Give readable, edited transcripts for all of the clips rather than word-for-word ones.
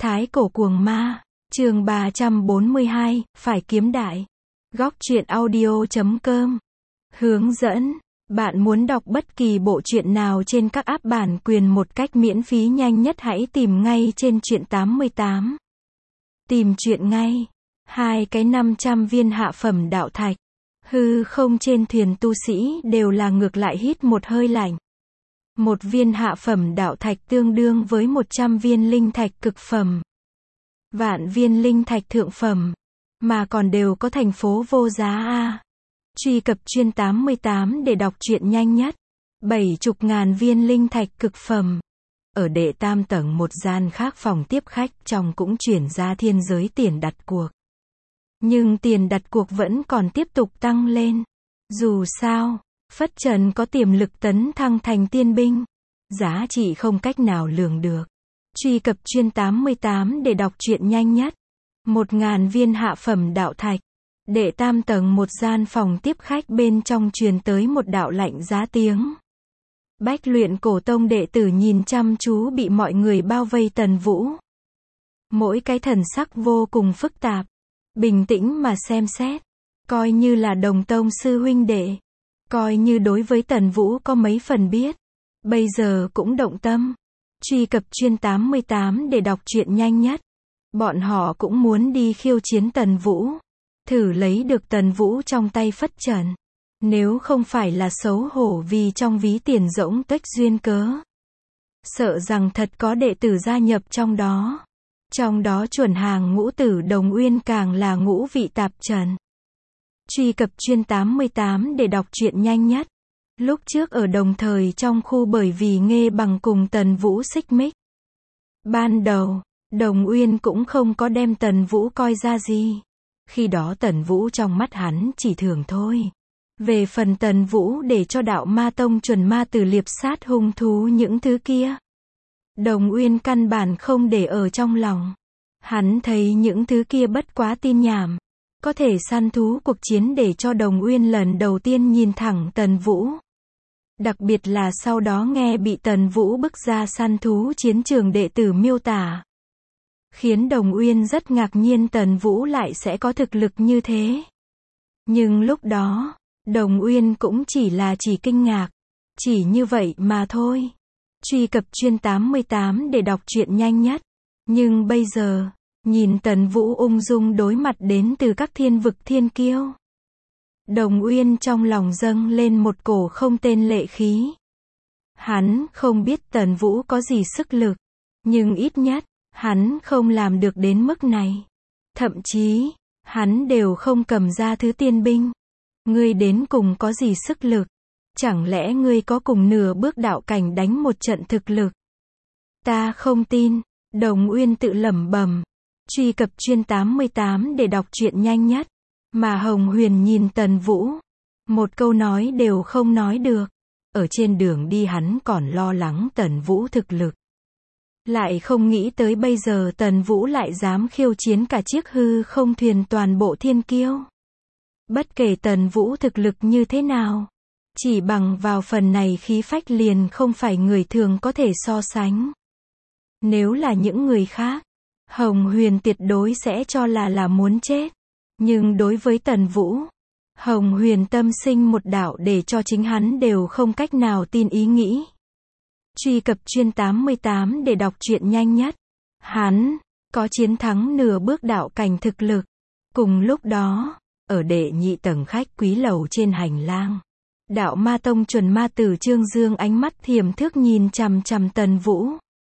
Thái cổ cuồng ma, chương 342, phải kiếm đại. Góc truyện audio.com. Hướng dẫn. Bạn muốn đọc bất kỳ bộ truyện nào trên các app bản quyền một cách miễn phí nhanh nhất hãy tìm ngay trên truyện 88. Tìm truyện ngay. 500 viên hạ phẩm đạo thạch. Hư không trên thuyền tu sĩ đều là ngược lại hít một hơi lạnh. Một viên hạ phẩm đạo thạch tương đương với 100 viên linh thạch cực phẩm. Vạn viên linh thạch thượng phẩm. Mà còn đều có thành phố vô giá a. Truy cập chuyên 88 để đọc truyện nhanh nhất. 70.000 viên linh thạch cực phẩm. Ở đệ tam tầng một gian khác phòng tiếp khách trong cũng chuyển ra thiên giới tiền đặt cuộc. Nhưng tiền đặt cuộc vẫn còn tiếp tục tăng lên. Dù sao, Phất Trần có tiềm lực tấn thăng thành tiên binh. Giá trị không cách nào lường được. Truy cập chuyên 88 để đọc truyện nhanh nhất. 1.000 viên hạ phẩm đạo thạch. Đệ tam tầng một gian phòng tiếp khách bên trong truyền tới một đạo lạnh giá tiếng. Bách Luyện Cổ Tông đệ tử nhìn chăm chú bị mọi người bao vây Tần Vũ. Mỗi cái thần sắc vô cùng phức tạp. Bình tĩnh mà xem xét. Coi như là đồng tông sư huynh đệ. Coi như đối với Tần Vũ có mấy phần biết. Bây giờ cũng động tâm. Truy cập chuyên 88 để đọc truyện nhanh nhất. Bọn họ cũng muốn đi khiêu chiến Tần Vũ. Thử lấy được Tần Vũ trong tay Phất Trần. Nếu không phải là xấu hổ vì trong ví tiền rỗng tách duyên cớ. Sợ rằng thật có đệ tử gia nhập trong đó. Trong đó chuẩn hàng ngũ tử Đồng Uyên càng là ngũ vị tạp trần. Truy cập chuyên 88 để đọc truyện nhanh nhất. Lúc trước ở đồng thời trong khu bởi vì Nghê Bằng cùng Tần Vũ xích mích. Ban đầu, Đồng Uyên cũng không có đem Tần Vũ coi ra gì. Khi đó Tần Vũ trong mắt hắn chỉ thường thôi. Về phần Tần Vũ để cho đạo ma tông chuẩn ma tử liệp sát hung thú những thứ kia. Đồng Uyên căn bản không để ở trong lòng. Hắn thấy những thứ kia bất quá tin nhảm. Có thể săn thú cuộc chiến để cho Đồng Uyên lần đầu tiên nhìn thẳng Tần Vũ. Đặc biệt là sau đó nghe bị Tần Vũ bức ra săn thú chiến trường đệ tử miêu tả. Khiến Đồng Uyên rất ngạc nhiên Tần Vũ lại sẽ có thực lực như thế. Nhưng lúc đó, Đồng Uyên cũng chỉ kinh ngạc. Chỉ như vậy mà thôi. Truy cập chuyên 88 để đọc truyện nhanh nhất. Nhưng bây giờ, nhìn Tần Vũ ung dung đối mặt đến từ các thiên vực thiên kiêu. Đồng Uyên trong lòng dâng lên một cổ không tên lệ khí. Hắn không biết Tần Vũ có gì sức lực. Nhưng ít nhất, hắn không làm được đến mức này. Thậm chí, hắn đều không cầm ra thứ tiên binh. Ngươi đến cùng có gì sức lực? Chẳng lẽ ngươi có cùng nửa bước đạo cảnh đánh một trận thực lực? Ta không tin. Đồng Uyên tự lẩm bẩm. Truy cập chuyên 88 để đọc truyện nhanh nhất. Mà Hồng Huyền nhìn Tần Vũ. Một câu nói đều không nói được. Ở trên đường đi hắn còn lo lắng Tần Vũ thực lực. Lại không nghĩ tới bây giờ Tần Vũ lại dám khiêu chiến cả chiếc hư không thuyền toàn bộ thiên kiêu. Bất kể Tần Vũ thực lực như thế nào. Chỉ bằng vào phần này khí phách liền không phải người thường có thể so sánh. Nếu là những người khác, Hồng Huyền tuyệt đối sẽ cho là muốn chết. Nhưng đối với Tần Vũ, Hồng Huyền tâm sinh một đạo để cho chính hắn đều không cách nào tin ý nghĩ. Truy cập chuyên 88 để đọc truyện nhanh nhất. Hắn có chiến thắng nửa bước đạo cảnh thực lực. Cùng lúc đó, ở đệ nhị tầng khách quý lầu trên hành lang, đạo ma tông chuẩn ma tử Trương Dương ánh mắt thiểm thước nhìn chằm chằm Tần Vũ.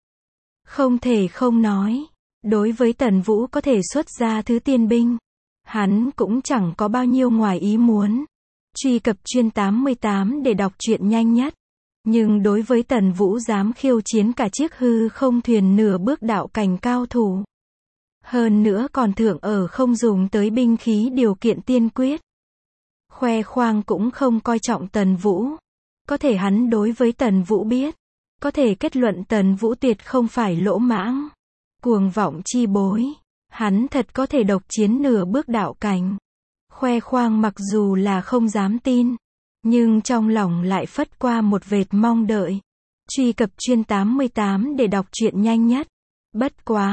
Không thể không nói, đối với Tần Vũ có thể xuất ra thứ tiên binh, hắn cũng chẳng có bao nhiêu ngoài ý muốn. Truy cập chuyên 88 để đọc truyện nhanh nhất. Nhưng đối với Tần Vũ dám khiêu chiến cả chiếc hư không thuyền nửa bước đạo cảnh cao thủ. Hơn nữa còn thượng ở không dùng tới binh khí điều kiện tiên quyết. Khoe khoang cũng không coi trọng Tần Vũ. Có thể hắn đối với Tần Vũ biết. Có thể kết luận Tần Vũ tuyệt không phải lỗ mãng. Cuồng vọng chi bối. Hắn thật có thể độc chiến nửa bước đạo cảnh. Khoe khoang mặc dù là không dám tin. Nhưng trong lòng lại phất qua một vệt mong đợi. Truy cập chuyên 88 để đọc truyện nhanh nhất. Bất quá,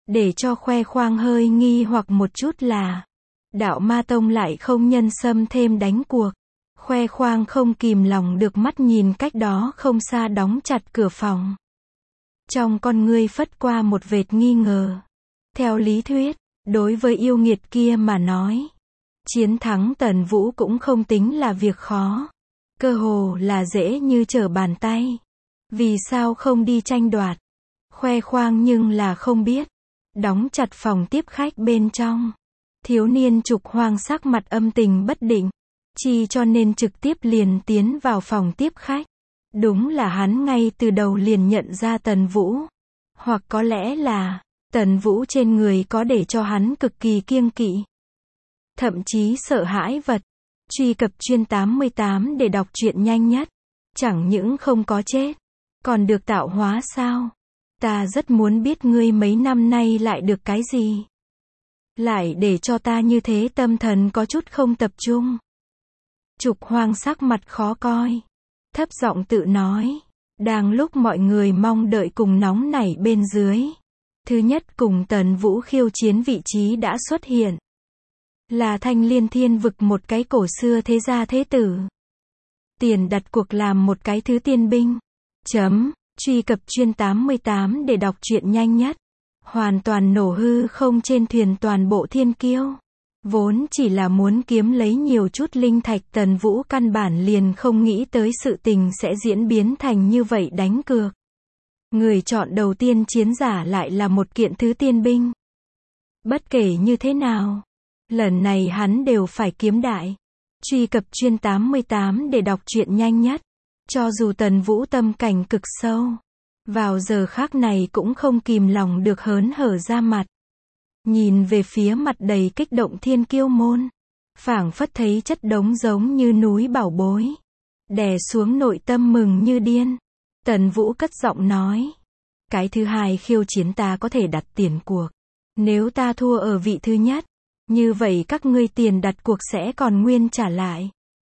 Để cho khoe khoang hơi nghi hoặc một chút là, Đạo Ma Tông lại không nhân xâm thêm đánh cuộc. Khoe khoang không kìm lòng được mắt nhìn cách đó không xa đóng chặt cửa phòng. Trong con ngươi phất qua một vệt nghi ngờ. Theo lý thuyết, đối với yêu nghiệt kia mà nói, chiến thắng Tần Vũ cũng không tính là việc khó. Cơ hồ là dễ như trở bàn tay. Vì sao không đi tranh đoạt? Khoe khoang nhưng là không biết. Đóng chặt phòng tiếp khách bên trong. Thiếu niên Trục Hoang sắc mặt âm tình bất định. Chi cho nên trực tiếp liền tiến vào phòng tiếp khách. Đúng là hắn ngay từ đầu liền nhận ra Tần Vũ. Hoặc có lẽ là, Tần Vũ trên người có để cho hắn cực kỳ kiêng kỵ. Thậm chí sợ hãi vật. Truy cập chuyên 88 để đọc truyện nhanh nhất. Chẳng những không có chết, còn được tạo hóa sao? Ta rất muốn biết ngươi mấy năm nay lại được cái gì. Lại để cho ta như thế tâm thần có chút không tập trung. Trục Hoang sắc mặt khó coi. Thấp giọng tự nói. Đang lúc mọi người mong đợi cùng nóng nảy bên dưới. Thứ nhất cùng Tần Vũ khiêu chiến vị trí đã xuất hiện. Là Thanh Liên Thiên Vực, một cái cổ xưa thế gia thế tử. Tiền đặt cuộc làm một cái thứ tiên binh. Truy cập chuyên 88 để đọc truyện nhanh nhất. Hoàn toàn nổ hư không trên thuyền toàn bộ thiên kiêu. Vốn chỉ là muốn kiếm lấy nhiều chút linh thạch, Tần Vũ căn bản liền không nghĩ tới sự tình sẽ diễn biến thành như vậy đánh cược. Người chọn đầu tiên chiến giả lại là một kiện thứ tiên binh. Bất kể như thế nào, lần này hắn đều phải kiếm đại. Truy cập chuyên 88 để đọc truyện nhanh nhất. Cho dù Tần Vũ tâm cảnh cực sâu, vào giờ khắc này cũng không kìm lòng được hớn hở ra mặt. Nhìn về phía mặt đầy kích động thiên kiêu môn. Phảng phất thấy chất đống giống như núi bảo bối. Đè xuống nội tâm mừng như điên. Tần Vũ cất giọng nói. Cái thứ hai khiêu chiến ta có thể đặt tiền cuộc. Nếu ta thua ở vị thứ nhất, như vậy các ngươi tiền đặt cuộc sẽ còn nguyên trả lại.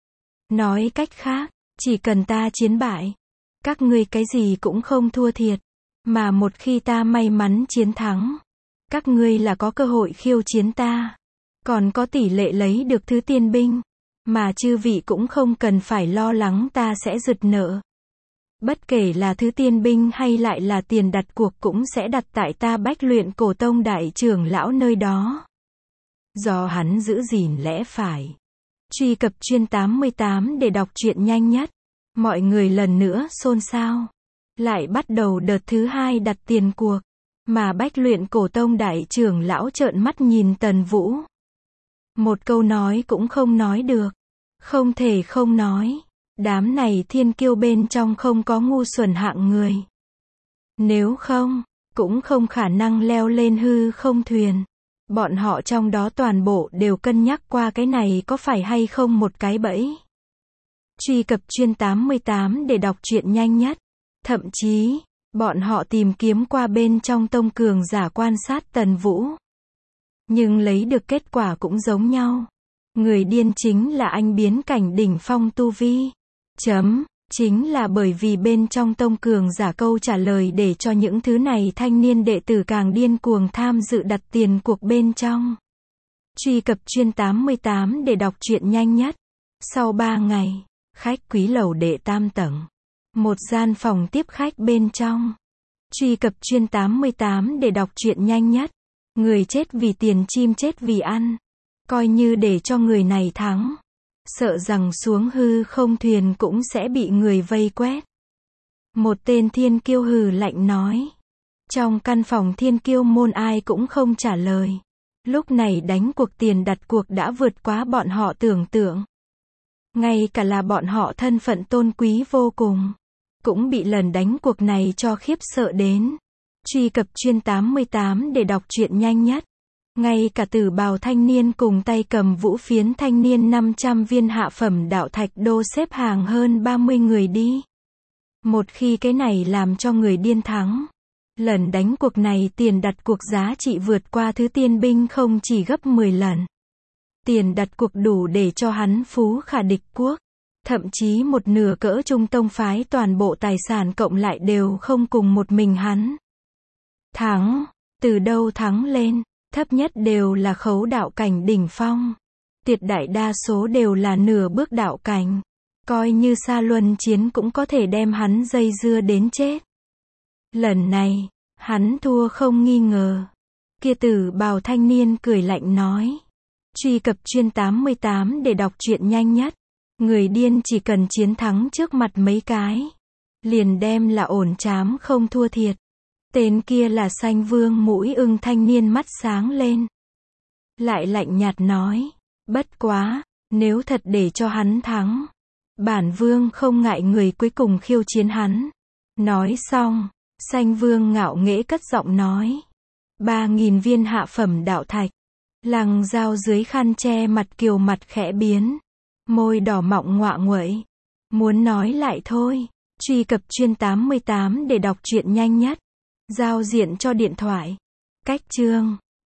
Nói cách khác, chỉ cần ta chiến bại, các ngươi cái gì cũng không thua thiệt. Mà một khi ta may mắn chiến thắng, các ngươi là có cơ hội khiêu chiến ta. Còn có tỷ lệ lấy được thứ tiên binh. Mà chư vị cũng không cần phải lo lắng ta sẽ rực nợ. Bất kể là thứ tiên binh hay lại là tiền đặt cuộc cũng sẽ đặt tại ta Bách Luyện Cổ Tông đại trưởng lão nơi đó. Do hắn giữ gìn lẽ phải. Truy cập chuyên 88 để đọc truyện nhanh nhất. Mọi người lần nữa xôn xao. Lại bắt đầu đợt thứ hai đặt tiền cuộc. Mà Bách Luyện Cổ Tông đại trưởng lão trợn mắt nhìn Tần Vũ. Một câu nói cũng không nói được. Không thể không nói. Đám này thiên kiêu bên trong không có ngu xuẩn hạng người. Nếu không, cũng không khả năng leo lên hư không thuyền. Bọn họ trong đó toàn bộ đều cân nhắc qua cái này có phải hay không một cái bẫy. Truy cập chuyên 88 để đọc truyện nhanh nhất. Thậm chí, bọn họ tìm kiếm qua bên trong tông cường giả quan sát Tần Vũ. Nhưng lấy được kết quả cũng giống nhau. Người điên chính là anh biến cảnh đỉnh phong tu vi. Chính là bởi vì bên trong tông cường giả câu trả lời để cho những thứ này thanh niên đệ tử càng điên cuồng tham dự đặt tiền cuộc bên trong. Truy cập chuyên 88 để đọc truyện nhanh nhất. Sau 3 ngày, khách quý lầu đệ tam tầng. Một gian phòng tiếp khách bên trong. Truy cập chuyên 88 để đọc truyện nhanh nhất. Người chết vì tiền, chim chết vì ăn. Coi như để cho người này thắng, sợ rằng xuống hư không thuyền cũng sẽ bị người vây quét. Một tên thiên kiêu hừ lạnh nói. Trong căn phòng thiên kiêu môn ai cũng không trả lời. Lúc này đánh cuộc tiền đặt cuộc đã vượt quá bọn họ tưởng tượng. Ngay cả là bọn họ thân phận tôn quý vô cùng, cũng bị lần đánh cuộc này cho khiếp sợ đến. Truy cập chuyên 88 để đọc truyện nhanh nhất. Ngay cả Tử Bào thanh niên cùng tay cầm vũ phiến thanh niên 500 viên hạ phẩm đạo thạch đô xếp hàng hơn 30 người đi. Một khi cái này làm cho người điên thắng, lần đánh cuộc này tiền đặt cuộc giá trị vượt qua thứ tiên binh không chỉ gấp 10 lần. Tiền đặt cuộc đủ để cho hắn phú khả địch quốc. Thậm chí một nửa cỡ trung tông phái toàn bộ tài sản cộng lại đều không cùng một mình hắn thắng. Từ đâu thắng lên, thấp nhất đều là khấu đạo cảnh đỉnh phong. Tuyệt đại đa số đều là nửa bước đạo cảnh. Coi như xa luân chiến cũng có thể đem hắn dây dưa đến chết. Lần này, hắn thua không nghi ngờ. Kia tử bào thanh niên cười lạnh nói. Truy cập chuyên 88 để đọc truyện nhanh nhất. Người điên chỉ cần chiến thắng trước mặt mấy cái. Liền đem là ổn chám không thua thiệt. Tên kia là Xanh Vương Mũi Ưng thanh niên mắt sáng lên. Lại lạnh nhạt nói. Bất quá, nếu thật để cho hắn thắng. Bản vương không ngại người cuối cùng khiêu chiến hắn. Nói xong, Xanh Vương ngạo nghễ cất giọng nói. 3.000 viên hạ phẩm đạo thạch. Lăng Dao dưới khăn che mặt kiều mặt khẽ biến. Môi đỏ mọng ngoạ nguậy. Muốn nói lại thôi. Truy cập chuyên 88 để đọc truyện nhanh nhất. Giao diện cho điện thoại. Cách chương